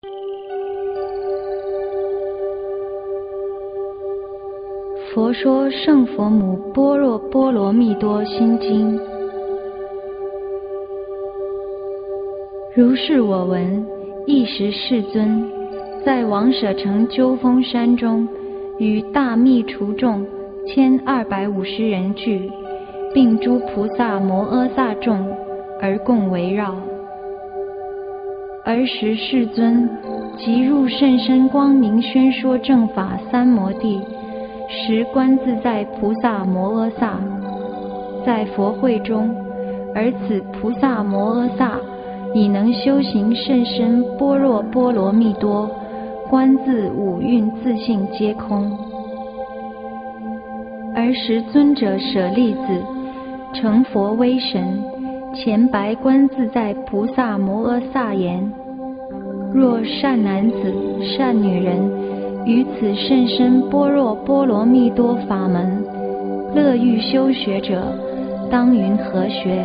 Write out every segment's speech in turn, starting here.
佛说圣佛母般若波罗蜜多心经。如是我闻，一时世尊在王舍城鸠峰山中，与大密除众1250人聚，并诸菩萨摩诃萨众而共围绕。尔时世尊即入甚深光明宣说正法三摩地，时观自在菩萨摩诃萨在佛会中，而此菩萨摩诃萨已能修行甚深般若波罗蜜多，观自五蕴自性皆空。尔时尊者舍利子成佛威神，前白观自在菩萨摩诃萨言：若善男子善女人于此甚深般若波罗蜜多法门乐欲修学者，当云何学？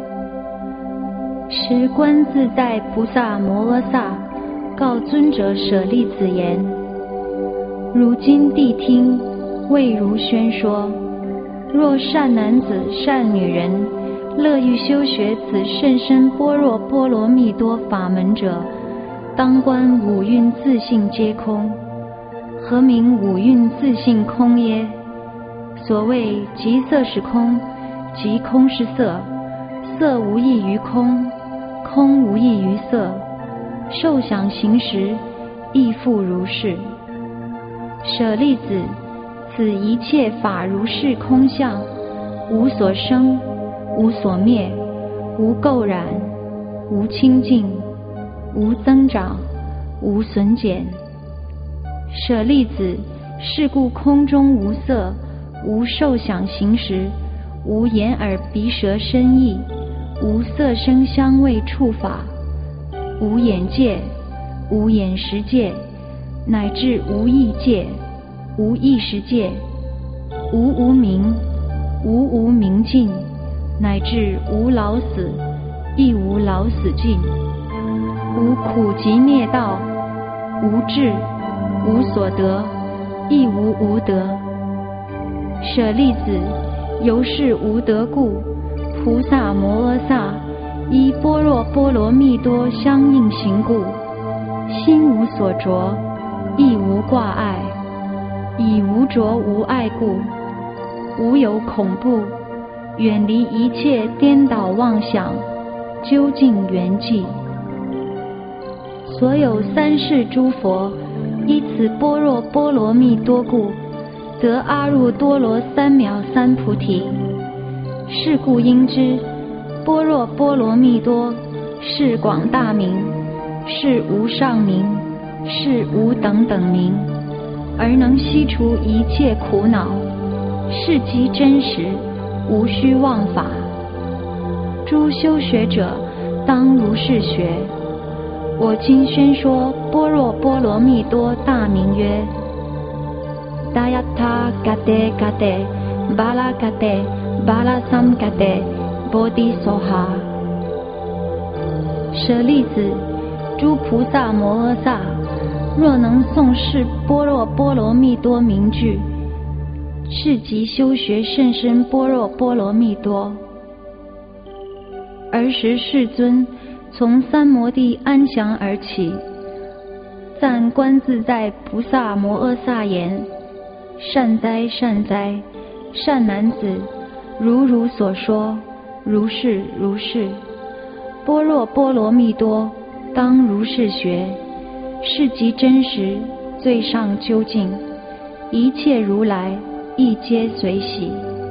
时观自在菩萨摩诃萨告尊者舍利子言：如今谛听，为如宣说。若善男子善女人乐欲修学此甚深般若波罗蜜多法门者，当观五蕴自性皆空。何名五蕴自性空耶？所谓即色是空，即空是色，色无异于空，空无异于色，受想行识亦复如是。舍利子，此一切法如是空相，无所生，无所灭，无垢染，无清净，无增长，无损减。舍利子，是故空中无色，无受想行识，无眼耳鼻舌身意，无色声香味触法，无眼界，无眼识界，乃至无意界，无意识界，无无明，无无明尽，乃至无老死，亦无老死尽，无苦集灭道，无智，无所得，亦无无得。舍利子，由是无得故，菩萨摩诃萨依般若波罗蜜多相应行故，心无所着，亦无挂碍，以无着无碍故，无有恐怖，远离一切颠倒妄想，究竟圆寂。所有三世诸佛依此般若波罗蜜多故，得阿耨多罗三藐三菩提。是故应知，般若波罗蜜多是广大名，是无上名，是无等等名，而能悉除一切苦恼，是即真实，无虚妄法。诸修学者当如是学。我今宣说般若波罗蜜多大名曰达雅他嘎德嘎德巴拉嘎德巴拉三嘎德波提娑哈。舍利子，诸菩萨摩诃萨若能诵是般若波罗蜜多名句，是即修学甚深般若波罗蜜多。尔时世尊从三摩地安详而起，赞观自在菩萨摩诃萨言：善哉善哉，善男子，如所说，如是如是。般若波罗蜜多当如是学，是即真实，最上究竟，一切如来亦皆随喜。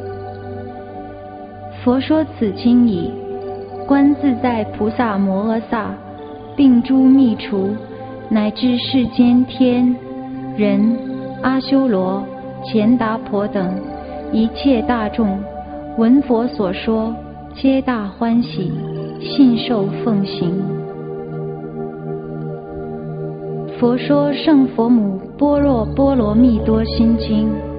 佛说此经已，观自在菩萨摩诃萨并诸密除，乃至世间天人阿修罗乾达婆等一切大众，闻佛所说，皆大欢喜，信受奉行。佛说圣佛母般若波罗蜜多心经。